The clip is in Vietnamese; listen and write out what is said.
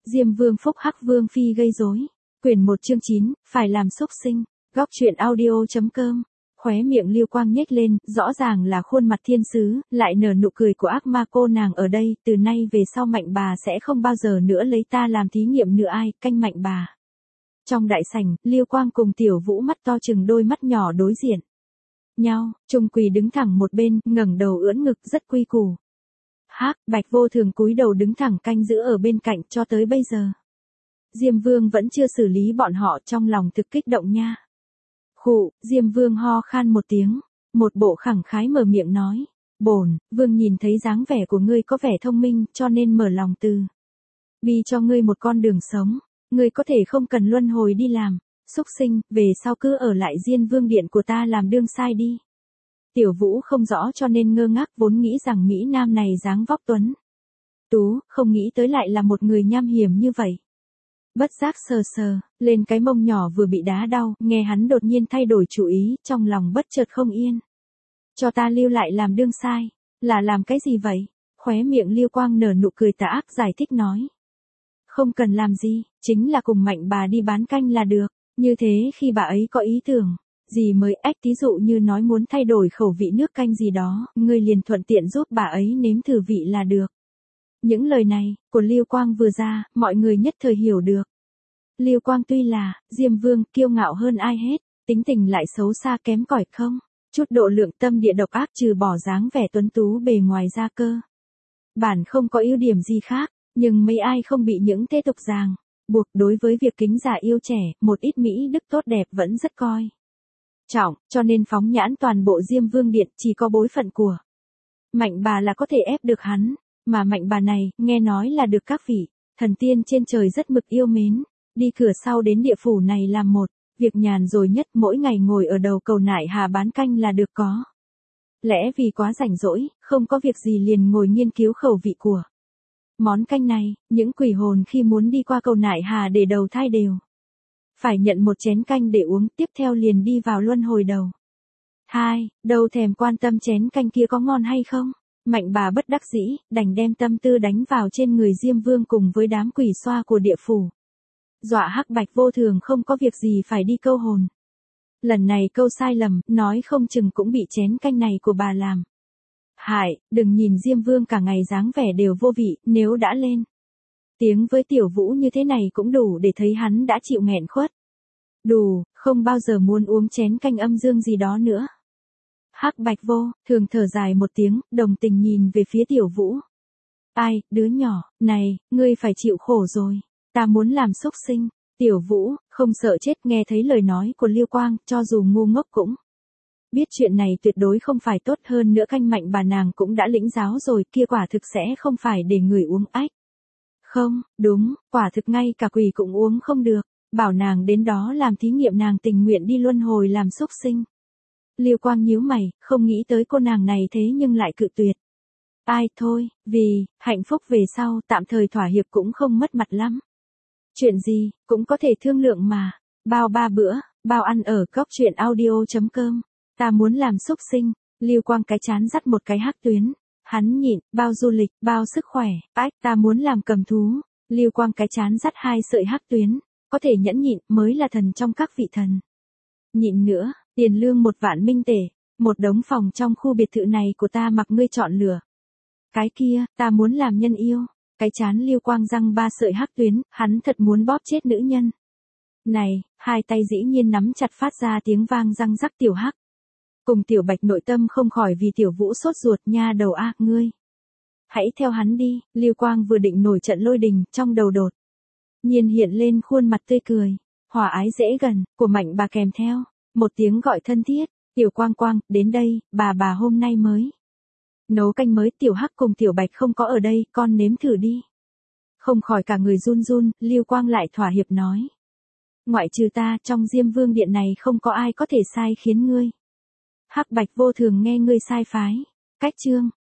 Diêm Vương phúc hắc Vương phi gây rối. Quyển 1 chương 9, phải làm xúc sinh. Góc truyện audio.com. Khóe miệng Lưu Quang nhếch lên, rõ ràng là khuôn mặt thiên sứ, lại nở nụ cười của ác ma cô nàng ở đây, từ nay về sau Mạnh bà sẽ không bao giờ nữa lấy ta làm thí nghiệm nữa ai, canh Mạnh bà. Trong đại sảnh, Lưu Quang cùng Tiểu Vũ mắt to chừng đôi mắt nhỏ đối diện nhau, Trung Quỳ đứng thẳng một bên, ngẩng đầu ưỡn ngực rất quy củ. Hắc Bạch vô thường cúi đầu đứng thẳng canh giữ ở bên cạnh cho tới bây giờ. Diêm Vương vẫn chưa xử lý bọn họ, trong lòng thực kích động nha. Khụ, Diêm Vương ho khan một tiếng, một bộ khẳng khái mở miệng nói, bổn Vương nhìn thấy dáng vẻ của ngươi có vẻ thông minh cho nên mở lòng từ bi cho ngươi một con đường sống, ngươi có thể không cần luân hồi đi làm xúc sinh, về sau cứ ở lại Diên Vương điện của ta làm đương sai đi. Tiểu Vũ không rõ cho nên ngơ ngác, vốn nghĩ rằng Mỹ Nam này dáng vóc tuấn tú, không nghĩ tới lại là một người nham hiểm như vậy. Bất giác sờ sờ lên cái mông nhỏ vừa bị đá đau, nghe hắn đột nhiên thay đổi chủ ý, trong lòng bất chợt không yên. Cho ta lưu lại làm đương sai, là làm cái gì vậy? Khóe miệng Lưu Quang nở nụ cười tà ác giải thích nói. Không cần làm gì, chính là cùng Mạnh bà đi bán canh là được, như thế khi bà ấy có ý tưởng gì mới ách, thí dụ như nói muốn thay đổi khẩu vị nước canh gì đó, ngươi liền thuận tiện giúp bà ấy nếm thử vị là được. Những lời này của Lưu Quang vừa ra, mọi người nhất thời hiểu được. Lưu Quang tuy là Diêm Vương kiêu ngạo hơn ai hết, tính tình lại xấu xa kém cỏi không, chút độ lượng tâm địa độc ác, trừ bỏ dáng vẻ tuấn tú bề ngoài ra cơ bản không có ưu điểm gì khác, nhưng mấy ai không bị những thế tục ràng buộc. Đối với việc kính già yêu trẻ, một ít mỹ đức tốt đẹp vẫn rất coi trọng, cho nên phóng nhãn toàn bộ Diêm Vương điện chỉ có bối phận của Mạnh bà là có thể ép được hắn, mà Mạnh bà này, nghe nói là được các vị thần tiên trên trời rất mực yêu mến, đi cửa sau đến địa phủ này làm một việc nhàn rồi nhất, mỗi ngày ngồi ở đầu cầu nại hà bán canh là được. Có lẽ vì quá rảnh rỗi, không có việc gì liền ngồi nghiên cứu khẩu vị của món canh này, những quỷ hồn khi muốn đi qua cầu nại hà để đầu thai đều phải nhận một chén canh để uống, tiếp theo liền đi vào luân hồi đầu hai, đâu thèm quan tâm chén canh kia có ngon hay không. Mạnh bà bất đắc dĩ, đành đem tâm tư đánh vào trên người Diêm Vương cùng với đám quỷ xoa của địa phủ. Dọa Hắc Bạch vô thường không có việc gì phải đi câu hồn. Lần này câu sai lầm, nói không chừng cũng bị chén canh này của bà làm hại. Đừng nhìn Diêm Vương cả ngày dáng vẻ đều vô vị, nếu đã lên tiếng với Tiểu Vũ như thế này cũng đủ để thấy hắn đã chịu nghẹn khuất. Đủ, không bao giờ muốn uống chén canh âm dương gì đó nữa. Hắc Bạch vô thường thở dài một tiếng, đồng tình nhìn về phía Tiểu Vũ. Ai, đứa nhỏ này, ngươi phải chịu khổ rồi, ta muốn làm xúc sinh. Tiểu Vũ không sợ chết, nghe thấy lời nói của Lưu Quang, cho dù ngu ngốc cũng biết chuyện này tuyệt đối không phải tốt, hơn nữa canh Mạnh bà nàng cũng đã lĩnh giáo rồi, kia quả thực sẽ không phải để người uống ách. Không, đúng, quả thực ngay cả quỷ cũng uống không được, bảo nàng đến đó làm thí nghiệm nàng tình nguyện đi luân hồi làm xúc sinh. Lưu Quang nhíu mày, không nghĩ tới cô nàng này thế nhưng lại cự tuyệt. Ai thôi, vì hạnh phúc về sau tạm thời thỏa hiệp cũng không mất mặt lắm. Chuyện gì, cũng có thể thương lượng mà. Bao 3 bữa, bao ăn ở góc truyện audio.com. Ta muốn làm xúc sinh. Lưu Quang cái chán dắt một cái hắc tuyến. Hắn nhịn, bao du lịch, bao sức khỏe. Ách, ta muốn làm cầm thú. Lưu Quang cái chán dắt 2 sợi hắc tuyến. Có thể nhẫn nhịn mới là thần trong các vị thần. Nhịn nữa, tiền lương 1 vạn minh tể. Một đống phòng trong khu biệt thự này của ta mặc ngươi chọn lựa. Cái kia, ta muốn làm nhân yêu. Cái chán Lưu Quang răng 3 sợi hắc tuyến, hắn thật muốn bóp chết nữ nhân này, hai tay dĩ nhiên nắm chặt, phát ra tiếng vang răng rắc. Tiểu Hắc cùng Tiểu Bạch nội tâm không khỏi vì Tiểu Vũ sốt ruột. Nha đầu a, ngươi hãy theo hắn đi. Lưu Quang vừa định nổi trận lôi đình, trong đầu đột nhiên hiện lên khuôn mặt tươi cười hòa ái dễ gần của Mạnh bà, kèm theo một tiếng gọi thân thiết. Tiểu Quang Quang, đến đây, bà hôm nay mới nấu canh mới. Tiểu Hắc cùng Tiểu Bạch không có ở đây, con nếm thử đi. Không khỏi cả người run run, Lưu Quang lại thỏa hiệp nói. Ngoại trừ ta, trong Diêm Vương điện này không có ai có thể sai khiến ngươi. Hắc Bạch vô thường nghe ngươi sai phái. Cách chương